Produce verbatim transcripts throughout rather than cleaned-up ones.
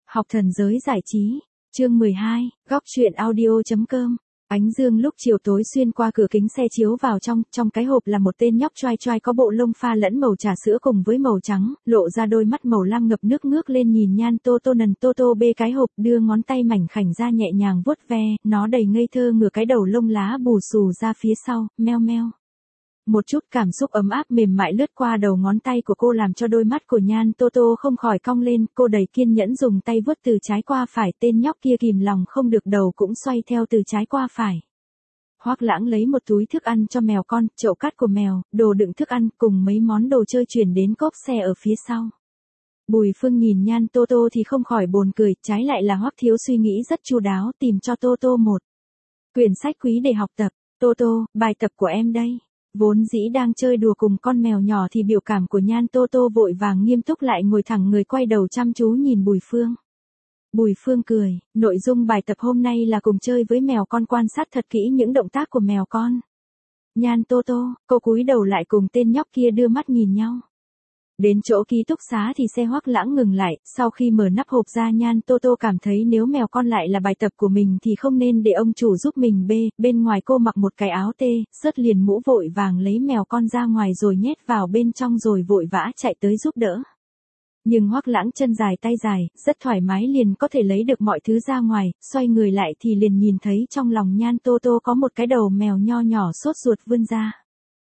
Học thần giới giải trí, chương mười hai, góc truyện audio.com. Ánh dương lúc chiều tối xuyên qua cửa kính xe chiếu vào trong, trong cái hộp là một tên nhóc choai choai có bộ lông pha lẫn màu trà sữa cùng với màu trắng, lộ ra đôi mắt màu lam ngập nước ngước lên nhìn Nhan Tô Tô nần Tô Tô bê cái hộp, đưa ngón tay mảnh khảnh ra nhẹ nhàng vuốt ve, nó đầy ngây thơ ngửa cái đầu lông lá bù xù ra phía sau, meo meo. Một chút cảm xúc ấm áp mềm mại lướt qua đầu ngón tay của cô làm cho đôi mắt của Nhan Tô Tô không khỏi cong lên, cô đầy kiên nhẫn dùng tay vuốt từ trái qua phải, tên nhóc kia kìm lòng không được đầu cũng xoay theo từ trái qua phải. Hoắc Lãng lấy một túi thức ăn cho mèo con, chậu cát của mèo, đồ đựng thức ăn cùng mấy món đồ chơi chuyển đến cốp xe ở phía sau. Bùi Phương nhìn Nhan Tô Tô thì không khỏi buồn cười, trái lại là Hoắc Thiếu suy nghĩ rất chu đáo, tìm cho Tô Tô một quyển sách quý để học tập. Tô Tô, bài tập của em đây. Vốn dĩ đang chơi đùa cùng con mèo nhỏ thì biểu cảm của Nhan Tô Tô vội vàng nghiêm túc lại ngồi thẳng người quay đầu chăm chú nhìn Bùi Phương. Bùi Phương cười, nội dung bài tập hôm nay là cùng chơi với mèo con, quan sát thật kỹ những động tác của mèo con. Nhan Tô Tô, cô cúi đầu lại cùng tên nhóc kia đưa mắt nhìn nhau. Đến chỗ ký túc xá thì xe Hoắc Lãng ngừng lại, sau khi mở nắp hộp ra Nhan Tô Tô cảm thấy nếu mèo con lại là bài tập của mình thì không nên để ông chủ giúp mình bê, bên ngoài cô mặc một cái áo tê, sớt liền mũ vội vàng lấy mèo con ra ngoài rồi nhét vào bên trong rồi vội vã chạy tới giúp đỡ. Nhưng Hoắc Lãng chân dài tay dài, rất thoải mái liền có thể lấy được mọi thứ ra ngoài, xoay người lại thì liền nhìn thấy trong lòng Nhan Tô Tô có một cái đầu mèo nho nhỏ sốt ruột vươn ra.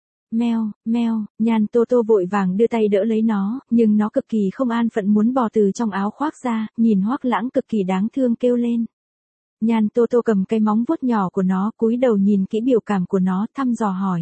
Meo, meo, Nhan Tô Tô vội vàng đưa tay đỡ lấy nó, nhưng nó cực kỳ không an phận muốn bò từ trong áo khoác ra, nhìn Hoắc Lãng cực kỳ đáng thương kêu lên. Nhan Tô Tô cầm cái móng vuốt nhỏ của nó, cúi đầu nhìn kỹ biểu cảm của nó, thăm dò hỏi.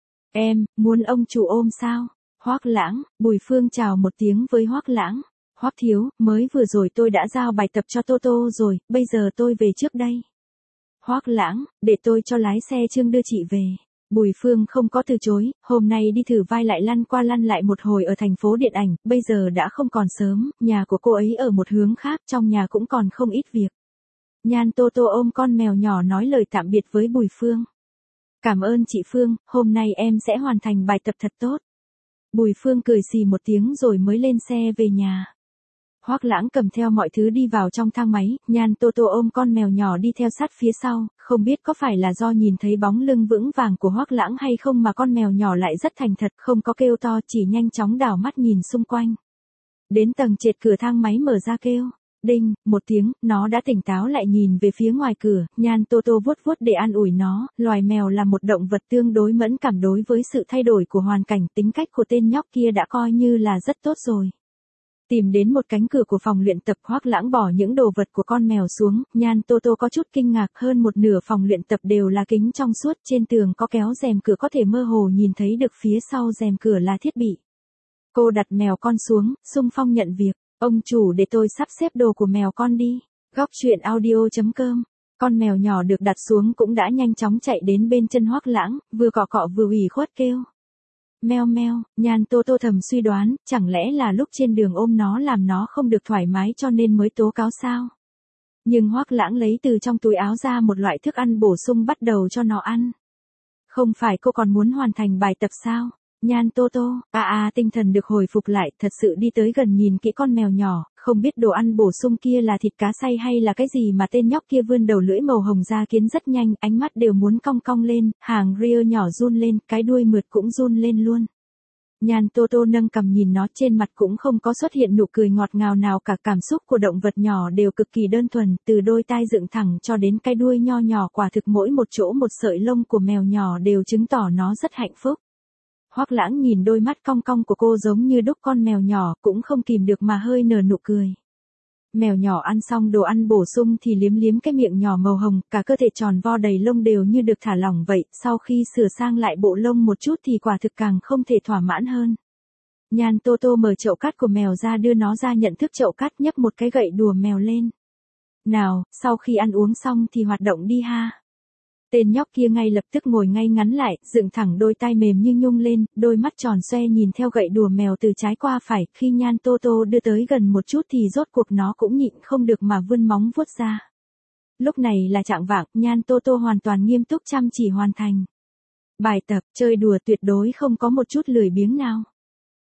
Em, muốn ông chủ ôm sao? Hoắc Lãng, Bùi Phương chào một tiếng với Hoắc Lãng. Hoắc Thiếu, mới vừa rồi tôi đã giao bài tập cho Tô Tô rồi, bây giờ tôi về trước đây. Hoắc Lãng, để tôi cho lái xe Trương đưa chị về. Bùi Phương không có từ chối, hôm nay đi thử vai lại lăn qua lăn lại một hồi ở thành phố điện ảnh, bây giờ đã không còn sớm, nhà của cô ấy ở một hướng khác, trong nhà cũng còn không ít việc. Nhan Tô Tô ôm con mèo nhỏ nói lời tạm biệt với Bùi Phương. Cảm ơn chị Phương, hôm nay em sẽ hoàn thành bài tập thật tốt. Bùi Phương cười xì một tiếng rồi mới lên xe về nhà. Hoắc Lãng cầm theo mọi thứ đi vào trong thang máy, Nhan Tô Tô ôm con mèo nhỏ đi theo sát phía sau, không biết có phải là do nhìn thấy bóng lưng vững vàng của Hoắc Lãng hay không mà con mèo nhỏ lại rất thành thật, không có kêu to, chỉ nhanh chóng đảo mắt nhìn xung quanh. Đến tầng trệt cửa thang máy mở ra kêu, đinh, một tiếng, nó đã tỉnh táo lại nhìn về phía ngoài cửa, Nhan Tô Tô vuốt vuốt để an ủi nó, loài mèo là một động vật tương đối mẫn cảm đối với sự thay đổi của hoàn cảnh, tính cách của tên nhóc kia đã coi như là rất tốt rồi. Tìm đến một cánh cửa của phòng luyện tập, Hoắc Lãng bỏ những đồ vật của con mèo xuống, Nhan Tô Tô có chút kinh ngạc, hơn một nửa phòng luyện tập đều là kính trong suốt, trên tường có kéo rèm cửa có thể mơ hồ nhìn thấy được phía sau rèm cửa là thiết bị. Cô đặt mèo con xuống, xung phong nhận việc, ông chủ để tôi sắp xếp đồ của mèo con đi. Góc truyện audio.com. Con mèo nhỏ được đặt xuống cũng đã nhanh chóng chạy đến bên chân Hoắc Lãng, vừa cọ cọ vừa ủy khuất kêu. Meo meo, Nhan Tô Tô thầm suy đoán, chẳng lẽ là lúc trên đường ôm nó làm nó không được thoải mái cho nên mới tố cáo sao? Nhưng Hoắc Lãng lấy từ trong túi áo ra một loại thức ăn bổ sung bắt đầu cho nó ăn. Không phải cô còn muốn hoàn thành bài tập sao? Nhan Tô Tô, à à tinh thần được hồi phục lại, thật sự đi tới gần nhìn kỹ con mèo nhỏ, không biết đồ ăn bổ sung kia là thịt cá xay hay là cái gì mà tên nhóc kia vươn đầu lưỡi màu hồng ra kiến rất nhanh, ánh mắt đều muốn cong cong lên, hàng ria nhỏ run lên, cái đuôi mượt cũng run lên luôn. Nhan Tô Tô nâng cằm nhìn nó, trên mặt cũng không có xuất hiện nụ cười ngọt ngào nào cả, cảm xúc của động vật nhỏ đều cực kỳ đơn thuần, từ đôi tai dựng thẳng cho đến cái đuôi nho nhỏ, quả thực mỗi một chỗ một sợi lông của mèo nhỏ đều chứng tỏ nó rất hạnh phúc. Hoắc Lãng nhìn đôi mắt cong cong của cô giống như đúc con mèo nhỏ, cũng không kìm được mà hơi nở nụ cười. Mèo nhỏ ăn xong đồ ăn bổ sung thì liếm liếm cái miệng nhỏ màu hồng, cả cơ thể tròn vo đầy lông đều như được thả lỏng vậy, sau khi sửa sang lại bộ lông một chút thì quả thực càng không thể thỏa mãn hơn. Nhan Tô Tô mở chậu cát của mèo ra đưa nó ra nhận thức chậu cát, nhấc một cái gậy đùa mèo lên. Nào, sau khi ăn uống xong thì hoạt động đi ha. Tên nhóc kia ngay lập tức ngồi ngay ngắn lại, dựng thẳng đôi tai mềm như nhung lên, đôi mắt tròn xoe nhìn theo gậy đùa mèo từ trái qua phải, khi Nhan Tô Tô đưa tới gần một chút thì rốt cuộc nó cũng nhịn không được mà vươn móng vuốt ra. Lúc này là chạng vạng, Nhan Tô Tô hoàn toàn nghiêm túc chăm chỉ hoàn thành bài tập, chơi đùa tuyệt đối không có một chút lười biếng nào.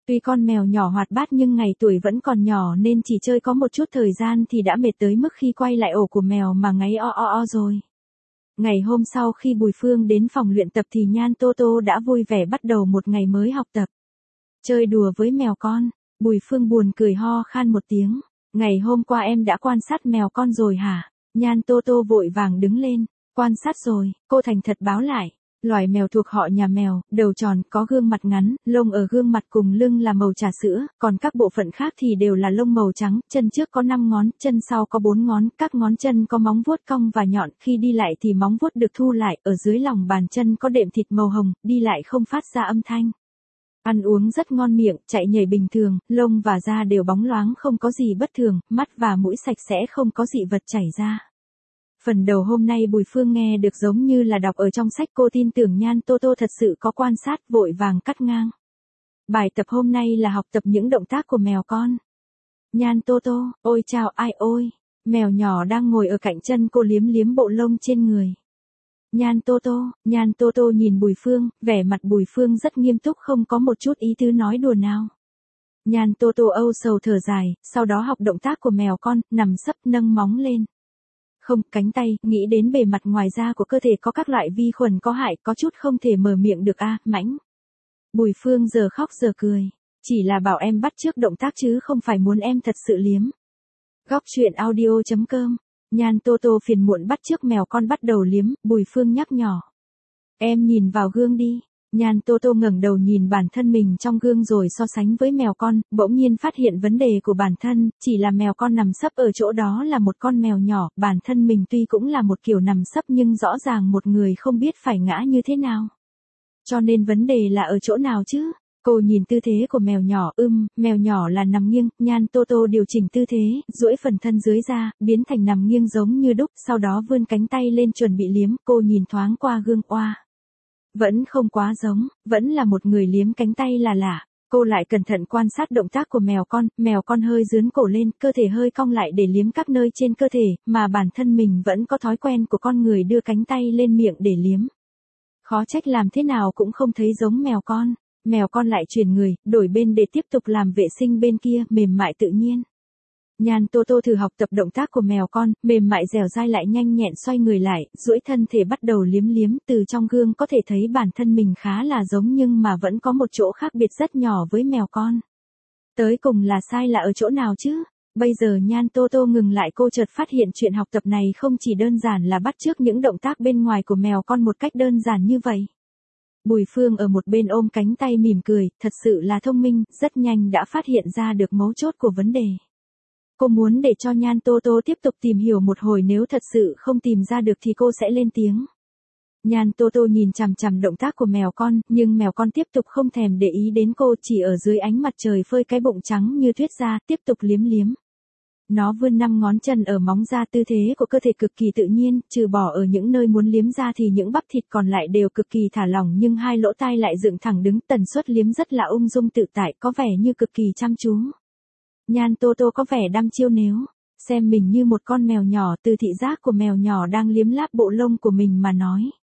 Tuy con mèo nhỏ hoạt bát nhưng ngày tuổi vẫn còn nhỏ nên chỉ chơi có một chút thời gian thì đã mệt tới mức khi quay lại ổ của mèo mà ngáy o o o rồi. Ngày hôm sau khi Bùi Phương đến phòng luyện tập thì Nhan Tô Tô đã vui vẻ bắt đầu một ngày mới học tập. Chơi đùa với mèo con, Bùi Phương buồn cười ho khan một tiếng. Ngày hôm qua em đã quan sát mèo con rồi hả? Nhan Tô Tô vội vàng đứng lên. Quan sát rồi, cô thành thật báo lại. Loài mèo thuộc họ nhà mèo, đầu tròn, có gương mặt ngắn, lông ở gương mặt cùng lưng là màu trà sữa, còn các bộ phận khác thì đều là lông màu trắng, chân trước có năm ngón, chân sau có bốn ngón, các ngón chân có móng vuốt cong và nhọn, khi đi lại thì móng vuốt được thu lại, ở dưới lòng bàn chân có đệm thịt màu hồng, đi lại không phát ra âm thanh. Ăn uống rất ngon miệng, chạy nhảy bình thường, lông và da đều bóng loáng không có gì bất thường, mắt và mũi sạch sẽ không có dị vật chảy ra. Phần đầu hôm nay Bùi Phương nghe được giống như là đọc ở trong sách, cô tin tưởng Nhan Tô Tô thật sự có quan sát, vội vàng cắt ngang. Bài tập hôm nay là học tập những động tác của mèo con. Nhan Tô Tô, ôi chào ai ôi, mèo nhỏ đang ngồi ở cạnh chân cô liếm liếm bộ lông trên người. Nhan Tô Tô, Nhan Tô Tô nhìn Bùi Phương, vẻ mặt Bùi Phương rất nghiêm túc không có một chút ý tứ nói đùa nào. Nhan Tô Tô âu sầu thở dài, sau đó học động tác của mèo con, nằm sấp nâng móng lên. Không, cánh tay, nghĩ đến bề mặt ngoài da của cơ thể có các loại vi khuẩn có hại, có chút không thể mở miệng được a, à, mãnh. Bùi Phương giờ khóc giờ cười, chỉ là bảo em bắt chước động tác chứ không phải muốn em thật sự liếm. Góc truyện audio chấm com, Nhan Tô Tô phiền muộn bắt chước mèo con bắt đầu liếm, Bùi Phương nhắc nhỏ. Em nhìn vào gương đi. Nhan Tô Tô ngẩng đầu nhìn bản thân mình trong gương rồi so sánh với mèo con, bỗng nhiên phát hiện vấn đề của bản thân, chỉ là mèo con nằm sấp ở chỗ đó là một con mèo nhỏ, bản thân mình tuy cũng là một kiểu nằm sấp nhưng rõ ràng một người không biết phải ngã như thế nào. Cho nên vấn đề là ở chỗ nào chứ? Cô nhìn tư thế của mèo nhỏ, ưm, mèo nhỏ là nằm nghiêng, Nhan Tô Tô điều chỉnh tư thế, duỗi phần thân dưới ra, biến thành nằm nghiêng giống như đúc, sau đó vươn cánh tay lên chuẩn bị liếm, cô nhìn thoáng qua gương oa. Vẫn không quá giống, vẫn là một người liếm cánh tay là lạ. Cô lại cẩn thận quan sát động tác của mèo con, mèo con hơi dướn cổ lên, cơ thể hơi cong lại để liếm các nơi trên cơ thể, mà bản thân mình vẫn có thói quen của con người đưa cánh tay lên miệng để liếm. Khó trách làm thế nào cũng không thấy giống mèo con. Mèo con lại chuyển người, đổi bên để tiếp tục làm vệ sinh bên kia, mềm mại tự nhiên. Nhan Tô Tô thử học tập động tác của mèo con, mềm mại dẻo dai lại nhanh nhẹn xoay người lại, duỗi thân thể bắt đầu liếm liếm, từ trong gương có thể thấy bản thân mình khá là giống nhưng mà vẫn có một chỗ khác biệt rất nhỏ với mèo con. Tới cùng là sai là ở chỗ nào chứ? Bây giờ Nhan Tô Tô ngừng lại, cô chợt phát hiện chuyện học tập này không chỉ đơn giản là bắt chước những động tác bên ngoài của mèo con một cách đơn giản như vậy. Bùi Phương ở một bên ôm cánh tay mỉm cười, thật sự là thông minh, rất nhanh đã phát hiện ra được mấu chốt của vấn đề. Cô muốn để cho Nhan Tô Tô tiếp tục tìm hiểu một hồi, nếu thật sự không tìm ra được thì cô sẽ lên tiếng. Nhan Tô Tô nhìn chằm chằm động tác của mèo con, nhưng mèo con tiếp tục không thèm để ý đến cô, chỉ ở dưới ánh mặt trời phơi cái bụng trắng như tuyết ra, tiếp tục liếm liếm. Nó vươn năm ngón chân ở móng ra, tư thế của cơ thể cực kỳ tự nhiên, trừ bỏ ở những nơi muốn liếm ra thì những bắp thịt còn lại đều cực kỳ thả lỏng, nhưng hai lỗ tai lại dựng thẳng đứng, tần suất liếm rất là ung dung tự tại, có vẻ như cực kỳ chăm chú. Nhan Tô Tô có vẻ đăm chiêu nếu xem mình như một con mèo nhỏ, từ thị giác của mèo nhỏ đang liếm láp bộ lông của mình mà nói.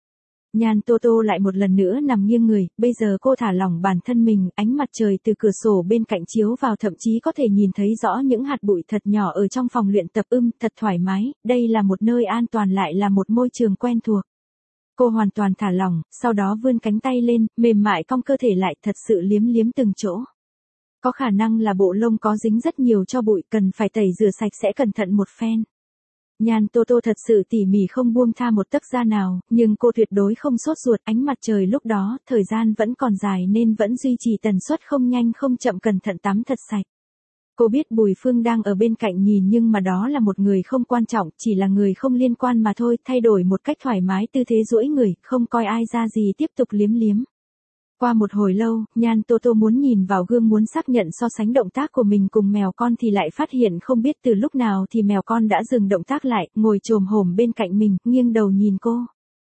Nhan Tô Tô lại một lần nữa nằm nghiêng người, bây giờ cô thả lỏng bản thân mình, ánh mặt trời từ cửa sổ bên cạnh chiếu vào thậm chí có thể nhìn thấy rõ những hạt bụi thật nhỏ ở trong phòng luyện tập, ưm, thật thoải mái, đây là một nơi an toàn lại là một môi trường quen thuộc. Cô hoàn toàn thả lỏng, sau đó vươn cánh tay lên, mềm mại cong cơ thể lại, thật sự liếm liếm từng chỗ. Có khả năng là bộ lông có dính rất nhiều cho bụi, cần phải tẩy rửa sạch sẽ cẩn thận một phen. Nhan Tô Tô thật sự tỉ mỉ không buông tha một tấc da nào, nhưng cô tuyệt đối không sốt ruột, ánh mặt trời lúc đó, thời gian vẫn còn dài nên vẫn duy trì tần suất không nhanh không chậm, cẩn thận tắm thật sạch. Cô biết Bùi Phương đang ở bên cạnh nhìn nhưng mà đó là một người không quan trọng, chỉ là người không liên quan mà thôi, thay đổi một cách thoải mái tư thế duỗi người, không coi ai ra gì, tiếp tục liếm liếm. Qua một hồi lâu, Nhan Tô Tô muốn nhìn vào gương, muốn xác nhận so sánh động tác của mình cùng mèo con thì lại phát hiện không biết từ lúc nào thì mèo con đã dừng động tác lại, ngồi chồm hổm bên cạnh mình, nghiêng đầu nhìn cô.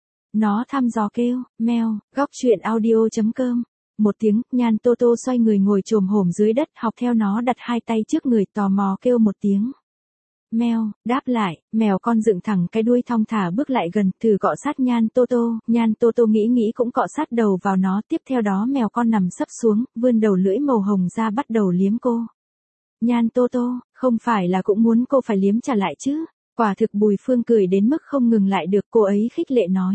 Nó thăm dò kêu, meo, góc truyện audio chấm com. Một tiếng, Nhan Tô Tô xoay người ngồi chồm hổm dưới đất, học theo nó đặt hai tay trước người, tò mò kêu một tiếng. Mèo, đáp lại, mèo con dựng thẳng cái đuôi thong thả bước lại gần, thử cọ sát Nhan Tô Tô, Nhan Tô Tô nghĩ nghĩ cũng cọ sát đầu vào nó, tiếp theo đó mèo con nằm sấp xuống, vươn đầu lưỡi màu hồng ra bắt đầu liếm cô. Nhan Tô Tô, không phải là cũng muốn cô phải liếm trả lại chứ? Quả thực Bùi Phương cười đến mức không ngừng lại được, cô ấy khích lệ nói.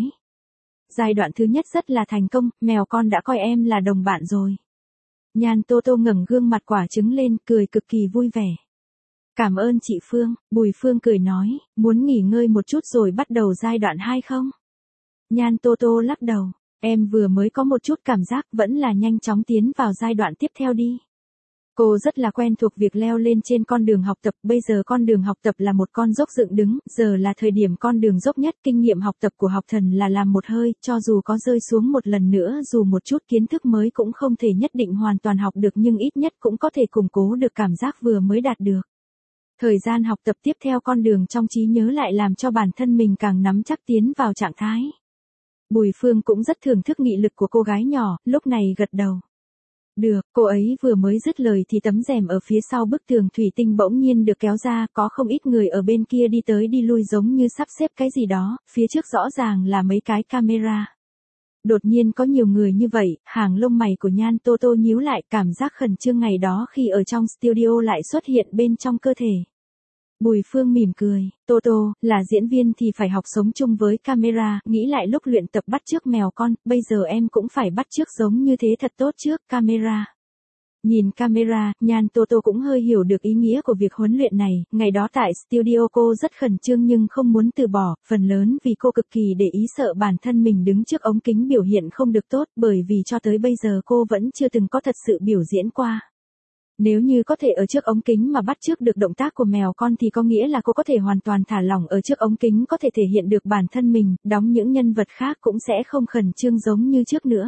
Giai đoạn thứ nhất rất là thành công, mèo con đã coi em là đồng bạn rồi. Nhan Tô Tô ngẩng gương mặt quả trứng lên, cười cực kỳ vui vẻ. Cảm ơn chị Phương, Bùi Phương cười nói, muốn nghỉ ngơi một chút rồi bắt đầu giai đoạn hai không? Nhan Tô Tô lắc đầu, em vừa mới có một chút cảm giác, vẫn là nhanh chóng tiến vào giai đoạn tiếp theo đi. Cô rất là quen thuộc việc leo lên trên con đường học tập, bây giờ con đường học tập là một con dốc dựng đứng, giờ là thời điểm con đường dốc nhất, kinh nghiệm học tập của học thần là làm một hơi, cho dù có rơi xuống một lần nữa, dù một chút kiến thức mới cũng không thể nhất định hoàn toàn học được nhưng ít nhất cũng có thể củng cố được cảm giác vừa mới đạt được. Thời gian học tập tiếp theo con đường trong trí nhớ lại làm cho bản thân mình càng nắm chắc tiến vào trạng thái. Bùi Phương cũng rất thưởng thức nghị lực của cô gái nhỏ, lúc này gật đầu. Được, cô ấy vừa mới dứt lời thì tấm rèm ở phía sau bức tường thủy tinh bỗng nhiên được kéo ra, có không ít người ở bên kia đi tới đi lui giống như sắp xếp cái gì đó, phía trước rõ ràng là mấy cái camera. Đột nhiên có nhiều người như vậy, hàng lông mày của Nhan Tô Tô nhíu lại, cảm giác khẩn trương ngày đó khi ở trong studio lại xuất hiện bên trong cơ thể. Bùi Phương mỉm cười, Tô Tô, là diễn viên thì phải học sống chung với camera, nghĩ lại lúc luyện tập bắt chước mèo con, bây giờ em cũng phải bắt chước giống như thế thật tốt trước camera. Nhìn camera, Nhan Tô Tô cũng hơi hiểu được ý nghĩa của việc huấn luyện này, ngày đó tại studio cô rất khẩn trương nhưng không muốn từ bỏ, phần lớn vì cô cực kỳ để ý sợ bản thân mình đứng trước ống kính biểu hiện không được tốt, bởi vì cho tới bây giờ cô vẫn chưa từng có thật sự biểu diễn qua. Nếu như có thể ở trước ống kính mà bắt chước được động tác của mèo con thì có nghĩa là cô có thể hoàn toàn thả lỏng ở trước ống kính, có thể thể hiện được bản thân mình, đóng những nhân vật khác cũng sẽ không khẩn trương giống như trước nữa.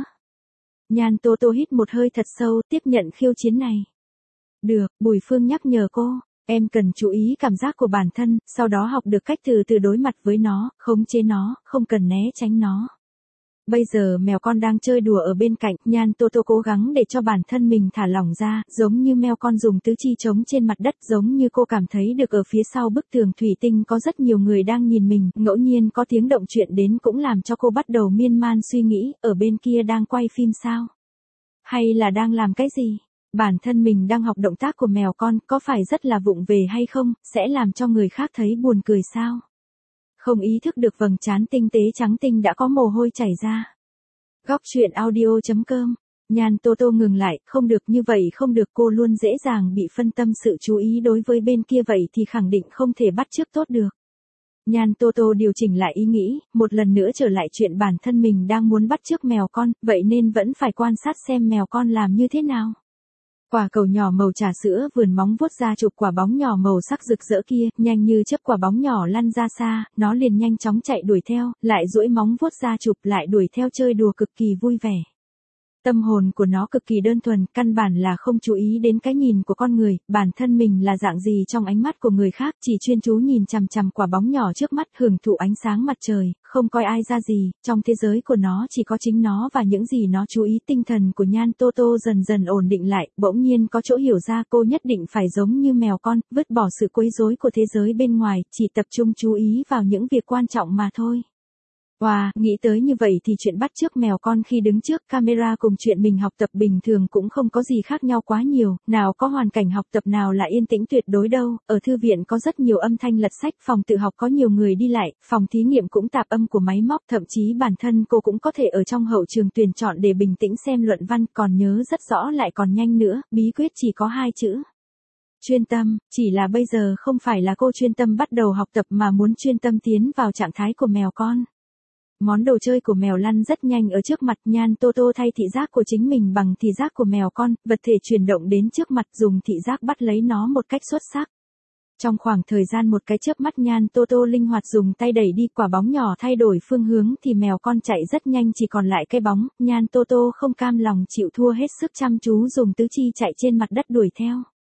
Nhan Tô Tô hít một hơi thật sâu, tiếp nhận khiêu chiến này. Được, Bùi Phương nhắc nhở cô, em cần chú ý cảm giác của bản thân, sau đó học được cách từ từ đối mặt với nó, khống chế nó, không cần né tránh nó. Bây giờ mèo con đang chơi đùa ở bên cạnh, Nhan Tô Tô cố gắng để cho bản thân mình thả lỏng ra, giống như mèo con dùng tứ chi trống trên mặt đất, giống như cô cảm thấy được ở phía sau bức tường thủy tinh có rất nhiều người đang nhìn mình, ngẫu nhiên có tiếng động chuyện đến cũng làm cho cô bắt đầu miên man suy nghĩ, ở bên kia đang quay phim sao? Hay là đang làm cái gì? Bản thân mình đang học động tác của mèo con, có phải rất là vụng về hay không, sẽ làm cho người khác thấy buồn cười sao? Không ý thức được vầng trán tinh tế trắng tinh đã có mồ hôi chảy ra. Góc truyện audio chấm com. Nhan Tô Tô ngừng lại, không được như vậy không được, cô luôn dễ dàng bị phân tâm sự chú ý đối với bên kia vậy thì khẳng định không thể bắt chước tốt được. Nhan Tô Tô điều chỉnh lại ý nghĩ, một lần nữa trở lại chuyện bản thân mình đang muốn bắt chước mèo con, vậy nên vẫn phải quan sát xem mèo con làm như thế nào. Quả cầu nhỏ màu trà sữa vườn móng vuốt ra chụp quả bóng nhỏ màu sắc rực rỡ kia, nhanh như chớp quả bóng nhỏ lăn ra xa, nó liền nhanh chóng chạy đuổi theo, lại duỗi móng vuốt ra chụp lại đuổi theo chơi đùa cực kỳ vui vẻ. Tâm hồn của nó cực kỳ đơn thuần, căn bản là không chú ý đến cái nhìn của con người, bản thân mình là dạng gì trong ánh mắt của người khác, chỉ chuyên chú nhìn chằm chằm quả bóng nhỏ trước mắt, hưởng thụ ánh sáng mặt trời, không coi ai ra gì, trong thế giới của nó chỉ có chính nó và những gì nó chú ý. Tinh thần của Nhan Tô Tô dần dần ổn định lại, bỗng nhiên có chỗ hiểu ra cô nhất định phải giống như mèo con, vứt bỏ sự quấy rối của thế giới bên ngoài, chỉ tập trung chú ý vào những việc quan trọng mà thôi. Wow, nghĩ tới như vậy thì chuyện bắt chước mèo con khi đứng trước camera cùng chuyện mình học tập bình thường cũng không có gì khác nhau quá nhiều, nào có hoàn cảnh học tập nào là yên tĩnh tuyệt đối đâu, ở thư viện có rất nhiều âm thanh lật sách, phòng tự học có nhiều người đi lại, phòng thí nghiệm cũng tạp âm của máy móc, thậm chí bản thân cô cũng có thể ở trong hậu trường tuyển chọn để bình tĩnh xem luận văn, còn nhớ rất rõ lại còn nhanh nữa, bí quyết chỉ có hai chữ. Chuyên tâm, chỉ là bây giờ không phải là cô chuyên tâm bắt đầu học tập mà muốn chuyên tâm tiến vào trạng thái của mèo con. Món đồ chơi của mèo lăn rất nhanh ở trước mặt, Nhan Tô Tô thay thị giác của chính mình bằng thị giác của mèo con, vật thể chuyển động đến trước mặt, dùng thị giác bắt lấy nó một cách xuất sắc. Trong khoảng thời gian một cái chớp mắt, Nhan Tô Tô linh hoạt dùng tay đẩy đi, quả bóng nhỏ thay đổi phương hướng thì mèo con chạy rất nhanh, chỉ còn lại cái bóng. Nhan Tô Tô không cam lòng chịu thua, hết sức chăm chú dùng tứ chi chạy trên mặt đất đuổi theo.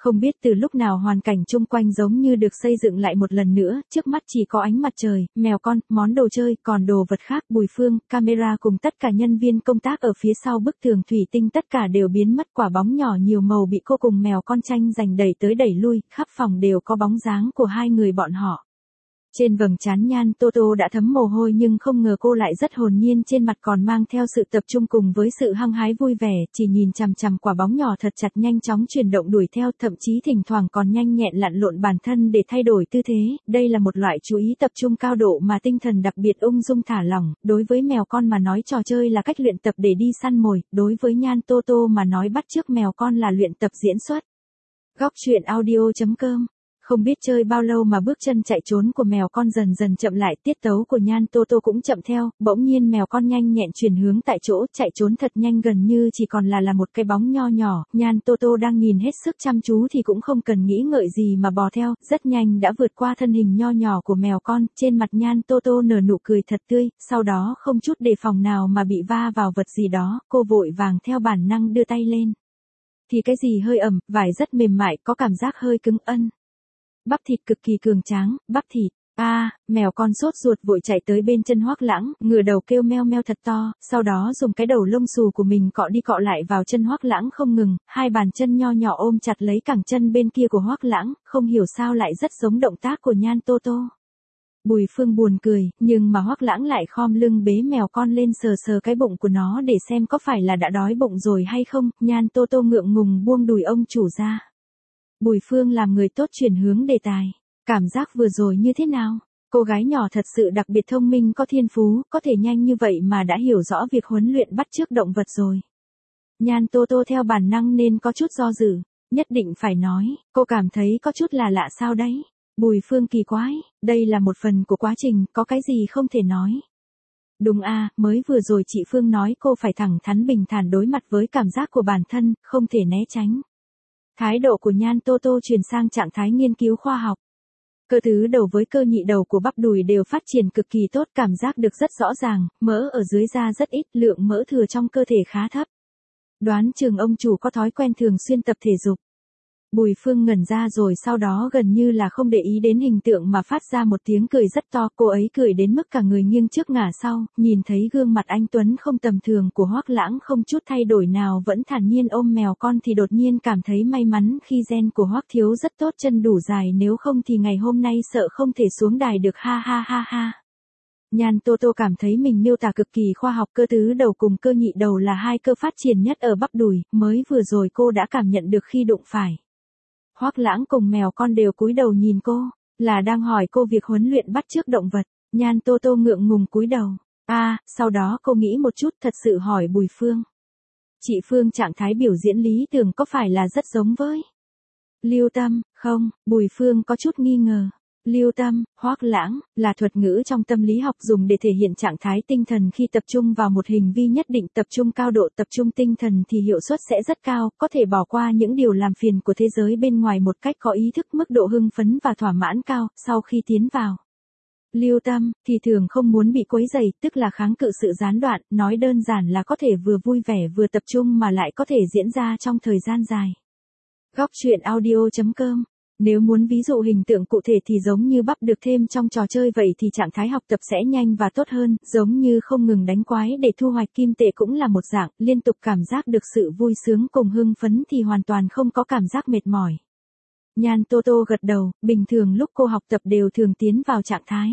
Không biết từ lúc nào hoàn cảnh chung quanh giống như được xây dựng lại một lần nữa, trước mắt chỉ có ánh mặt trời, mèo con, món đồ chơi, còn đồ vật khác, Bùi Phương, camera cùng tất cả nhân viên công tác ở phía sau bức tường thủy tinh tất cả đều biến mất, quả bóng nhỏ nhiều màu bị cô cùng mèo con tranh giành đẩy tới đẩy lui, khắp phòng đều có bóng dáng của hai người bọn họ. Trên vầng trán Nhan Tô Tô đã thấm mồ hôi nhưng không ngờ cô lại rất hồn nhiên, trên mặt còn mang theo sự tập trung cùng với sự hăng hái vui vẻ, chỉ nhìn chằm chằm quả bóng nhỏ thật chặt, nhanh chóng chuyển động đuổi theo, thậm chí thỉnh thoảng còn nhanh nhẹn lặn lộn bản thân để thay đổi tư thế, đây là một loại chú ý tập trung cao độ mà tinh thần đặc biệt ung dung thả lỏng, đối với mèo con mà nói trò chơi là cách luyện tập để đi săn mồi, đối với Nhan Tô Tô mà nói bắt chước mèo con là luyện tập diễn xuất. Góc truyện audio chấm com. Không biết chơi bao lâu mà bước chân chạy trốn của mèo con dần dần chậm lại, tiết tấu của Nhan Tô Tô cũng chậm theo, bỗng nhiên mèo con nhanh nhẹn chuyển hướng tại chỗ, chạy trốn thật nhanh, gần như chỉ còn là là một cái bóng nho nhỏ, Nhan Tô Tô đang nhìn hết sức chăm chú thì cũng không cần nghĩ ngợi gì mà bò theo, rất nhanh đã vượt qua thân hình nho nhỏ của mèo con, trên mặt Nhan Tô Tô nở nụ cười thật tươi, sau đó không chút đề phòng nào mà bị va vào vật gì đó, cô vội vàng theo bản năng đưa tay lên. Thì cái gì hơi ẩm, vải rất mềm mại, có cảm giác hơi cứng ân. Bắp thịt cực kỳ cường tráng, bắp thịt. A, à, mèo con sốt ruột vội chạy tới bên chân Hoắc Lãng, ngửa đầu kêu meo meo thật to, sau đó dùng cái đầu lông xù của mình cọ đi cọ lại vào chân Hoắc Lãng không ngừng, hai bàn chân nho nhỏ ôm chặt lấy cẳng chân bên kia của Hoắc Lãng, không hiểu sao lại rất giống động tác của Nhan Tô Tô. Bùi Phương buồn cười, nhưng mà Hoắc Lãng lại khom lưng bế mèo con lên sờ sờ cái bụng của nó để xem có phải là đã đói bụng rồi hay không, Nhan Tô Tô ngượng ngùng buông đùi ông chủ ra. Bùi Phương làm người tốt chuyển hướng đề tài. Cảm giác vừa rồi như thế nào? Cô gái nhỏ thật sự đặc biệt thông minh, có thiên phú, có thể nhanh như vậy mà đã hiểu rõ việc huấn luyện bắt chước động vật rồi. Nhan Tô Tô theo bản năng nên có chút do dự. Nhất định phải nói, cô cảm thấy có chút là lạ sao đấy. Bùi Phương kỳ quái, đây là một phần của quá trình, có cái gì không thể nói. Đúng à, mới vừa rồi chị Phương nói cô phải thẳng thắn bình thản đối mặt với cảm giác của bản thân, không thể né tránh. Thái độ của Nhan Tô Tô chuyển sang trạng thái nghiên cứu khoa học. Cơ tứ đầu với cơ nhị đầu của bắp đùi đều phát triển cực kỳ tốt, cảm giác được rất rõ ràng, mỡ ở dưới da rất ít, lượng mỡ thừa trong cơ thể khá thấp. Đoán chừng ông chủ có thói quen thường xuyên tập thể dục. Bùi Phương ngẩn ra rồi sau đó gần như là không để ý đến hình tượng mà phát ra một tiếng cười rất to, cô ấy cười đến mức cả người nghiêng trước ngả sau, nhìn thấy gương mặt anh tuấn không tầm thường của Hoắc Lãng không chút thay đổi nào vẫn thản nhiên ôm mèo con thì đột nhiên cảm thấy may mắn khi gen của Hoắc thiếu rất tốt, chân đủ dài, nếu không thì ngày hôm nay sợ không thể xuống đài được, ha ha ha ha. Nhan Tô Tô cảm thấy mình miêu tả cực kỳ khoa học, cơ tứ đầu cùng cơ nhị đầu là hai cơ phát triển nhất ở bắp đùi, mới vừa rồi cô đã cảm nhận được khi đụng phải. Hoắc Lãng cùng mèo con đều cúi đầu nhìn cô, là đang hỏi cô việc huấn luyện bắt chước động vật. Nhan Tô Tô ngượng ngùng cúi đầu. A, à, sau đó cô nghĩ một chút thật sự hỏi Bùi Phương. Chị Phương trạng thái biểu diễn lý tưởng có phải là rất giống với Lưu Tâm, không? Bùi Phương có chút nghi ngờ. Lưu Tâm, Hoắc Lãng, là thuật ngữ trong tâm lý học dùng để thể hiện trạng thái tinh thần khi tập trung vào một hình vi nhất định, tập trung cao độ, tập trung tinh thần thì hiệu suất sẽ rất cao, có thể bỏ qua những điều làm phiền của thế giới bên ngoài một cách có ý thức, mức độ hưng phấn và thỏa mãn cao, sau khi tiến vào. Lưu Tâm, thì thường không muốn bị quấy rầy, tức là kháng cự sự gián đoạn, nói đơn giản là có thể vừa vui vẻ vừa tập trung mà lại có thể diễn ra trong thời gian dài. Góc truyện audio chấm com. Nếu muốn ví dụ hình tượng cụ thể thì giống như bắp được thêm trong trò chơi vậy thì trạng thái học tập sẽ nhanh và tốt hơn, giống như không ngừng đánh quái để thu hoạch kim tệ cũng là một dạng, liên tục cảm giác được sự vui sướng cùng hưng phấn thì hoàn toàn không có cảm giác mệt mỏi. Nhan Tô Tô gật đầu, bình thường lúc cô học tập đều thường tiến vào trạng thái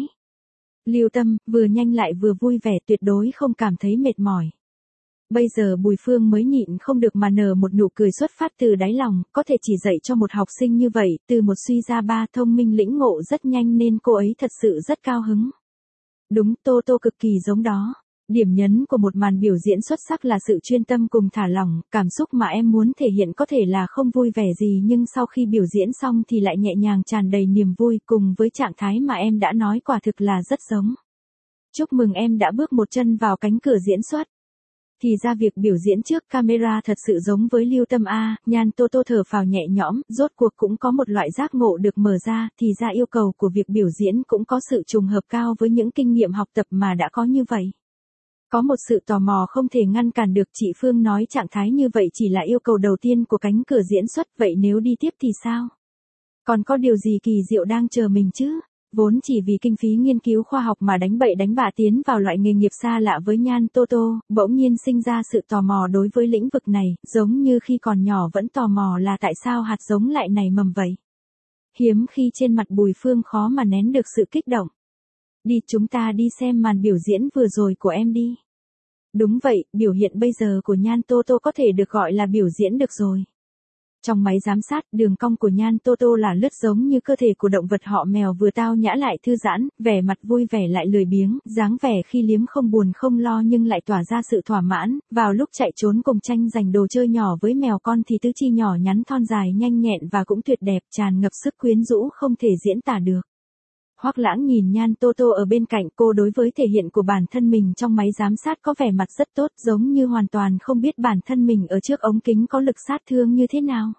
Lưu Tâm, vừa nhanh lại vừa vui vẻ, tuyệt đối không cảm thấy mệt mỏi. Bây giờ Bùi Phương mới nhịn không được mà nở một nụ cười xuất phát từ đáy lòng, có thể chỉ dạy cho một học sinh như vậy, từ một suy ra ba, thông minh lĩnh ngộ rất nhanh nên cô ấy thật sự rất cao hứng. Đúng, Tô Tô cực kỳ giống đó. Điểm nhấn của một màn biểu diễn xuất sắc là sự chuyên tâm cùng thả lỏng, cảm xúc mà em muốn thể hiện có thể là không vui vẻ gì nhưng sau khi biểu diễn xong thì lại nhẹ nhàng tràn đầy niềm vui, cùng với trạng thái mà em đã nói quả thực là rất giống. Chúc mừng em đã bước một chân vào cánh cửa diễn xuất. Thì ra việc biểu diễn trước camera thật sự giống với Lưu Tâm a. Nhan Tô Tô thở phào nhẹ nhõm, rốt cuộc cũng có một loại giác ngộ được mở ra, thì ra yêu cầu của việc biểu diễn cũng có sự trùng hợp cao với những kinh nghiệm học tập mà đã có như vậy. Có một sự tò mò không thể ngăn cản được, chị Phương nói trạng thái như vậy chỉ là yêu cầu đầu tiên của cánh cửa diễn xuất, vậy nếu đi tiếp thì sao? Còn có điều gì kỳ diệu đang chờ mình chứ? Vốn chỉ vì kinh phí nghiên cứu khoa học mà đánh bậy đánh bạ tiến vào loại nghề nghiệp xa lạ với Nhan Tô Tô, bỗng nhiên sinh ra sự tò mò đối với lĩnh vực này, giống như khi còn nhỏ vẫn tò mò là tại sao hạt giống lại nảy mầm vậy. Hiếm khi trên mặt Bùi Phương khó mà nén được sự kích động. Đi, chúng ta đi xem màn biểu diễn vừa rồi của em đi. Đúng vậy, biểu hiện bây giờ của Nhan Tô Tô có thể được gọi là biểu diễn được rồi. Trong máy giám sát, đường cong của Nhan Tô Tô là lướt giống như cơ thể của động vật họ mèo vừa tao nhã lại thư giãn, vẻ mặt vui vẻ lại lười biếng, dáng vẻ khi liếm không buồn không lo nhưng lại tỏa ra sự thỏa mãn, vào lúc chạy trốn cùng tranh giành đồ chơi nhỏ với mèo con thì tứ chi nhỏ nhắn thon dài nhanh nhẹn và cũng tuyệt đẹp, tràn ngập sức quyến rũ không thể diễn tả được. Hoắc Lãng nhìn Nhan Tô Tô ở bên cạnh, cô đối với thể hiện của bản thân mình trong máy giám sát có vẻ mặt rất tốt, giống như hoàn toàn không biết bản thân mình ở trước ống kính có lực sát thương như thế nào.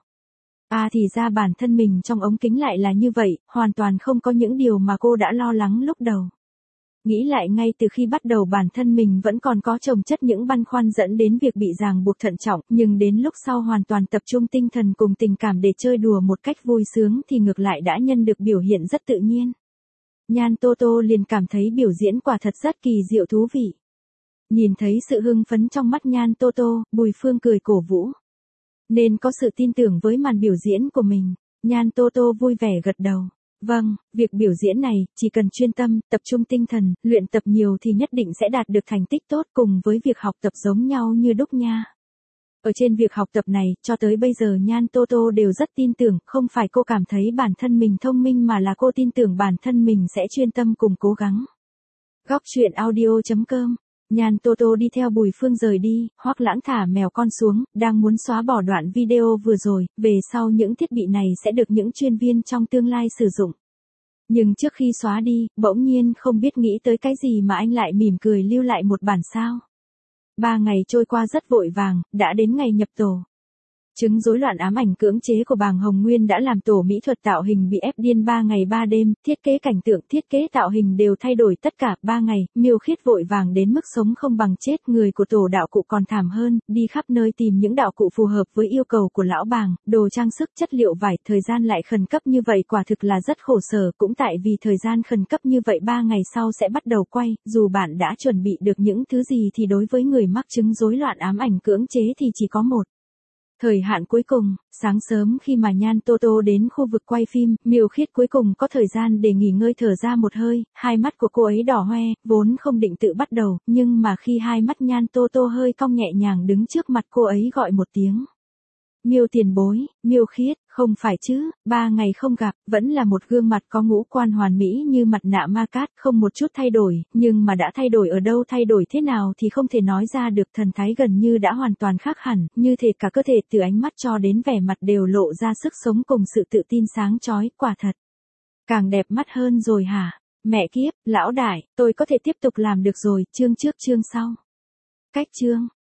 À thì ra bản thân mình trong ống kính lại là như vậy, hoàn toàn không có những điều mà cô đã lo lắng lúc đầu. Nghĩ lại ngay từ khi bắt đầu bản thân mình vẫn còn có chồng chất những băn khoăn dẫn đến việc bị ràng buộc thận trọng, nhưng đến lúc sau hoàn toàn tập trung tinh thần cùng tình cảm để chơi đùa một cách vui sướng thì ngược lại đã nhân được biểu hiện rất tự nhiên. Nhan Tô Tô liền cảm thấy biểu diễn quả thật rất kỳ diệu thú vị. Nhìn thấy sự hưng phấn trong mắt Nhan Tô Tô, Bùi Phương cười cổ vũ. Nên có sự tin tưởng với màn biểu diễn của mình. Nhan Tô Tô vui vẻ gật đầu. Vâng, việc biểu diễn này, chỉ cần chuyên tâm, tập trung tinh thần, luyện tập nhiều thì nhất định sẽ đạt được thành tích tốt, cùng với việc học tập giống nhau như đúc nha. Ở trên việc học tập này, cho tới bây giờ Nhan Tô Tô đều rất tin tưởng, không phải cô cảm thấy bản thân mình thông minh mà là cô tin tưởng bản thân mình sẽ chuyên tâm cùng cố gắng. Góc truyện audio chấm com. Nhan Tô Tô đi theo Bùi Phương rời đi, Hoắc Lãng thả mèo con xuống, đang muốn xóa bỏ đoạn video vừa rồi, về sau những thiết bị này sẽ được những chuyên viên trong tương lai sử dụng. Nhưng trước khi xóa đi, bỗng nhiên không biết nghĩ tới cái gì mà anh lại mỉm cười lưu lại một bản sao. Ba ngày trôi qua rất vội vàng, đã đến ngày nhập tổ. Chứng rối loạn ám ảnh cưỡng chế của Bàng Hồng Nguyên đã làm tổ mỹ thuật tạo hình bị ép điên ba ngày ba đêm, thiết kế cảnh tượng, thiết kế tạo hình đều thay đổi tất cả. Ba ngày, Miêu Khiết vội vàng đến mức sống không bằng chết, người của tổ đạo cụ còn thảm hơn, đi khắp nơi tìm những đạo cụ phù hợp với yêu cầu của lão Bàng, đồ trang sức, chất liệu vải, thời gian lại khẩn cấp như vậy quả thực là rất khổ sở, cũng tại vì thời gian khẩn cấp như vậy ba ngày sau sẽ bắt đầu quay, dù bạn đã chuẩn bị được những thứ gì thì đối với người mắc chứng rối loạn ám ảnh cưỡng chế thì chỉ có một. Thời hạn cuối cùng, sáng sớm khi mà Nhan Tô Tô đến khu vực quay phim, Miêu Khiết cuối cùng có thời gian để nghỉ ngơi thở ra một hơi, hai mắt của cô ấy đỏ hoe, vốn không định tự bắt đầu, nhưng mà khi hai mắt Nhan Tô Tô hơi cong nhẹ nhàng đứng trước mặt cô ấy gọi một tiếng. Miêu tiền bối, Miêu Khiết, không phải chứ, ba ngày không gặp, vẫn là một gương mặt có ngũ quan hoàn mỹ như mặt nạ ma cát, không một chút thay đổi, nhưng mà đã thay đổi ở đâu, thay đổi thế nào thì không thể nói ra được, thần thái gần như đã hoàn toàn khác hẳn, như thể cả cơ thể từ ánh mắt cho đến vẻ mặt đều lộ ra sức sống cùng sự tự tin sáng chói, quả thật. Càng đẹp mắt hơn rồi hả? Mẹ kiếp, lão đại, tôi có thể tiếp tục làm được rồi, chương trước chương sau. Cách chương.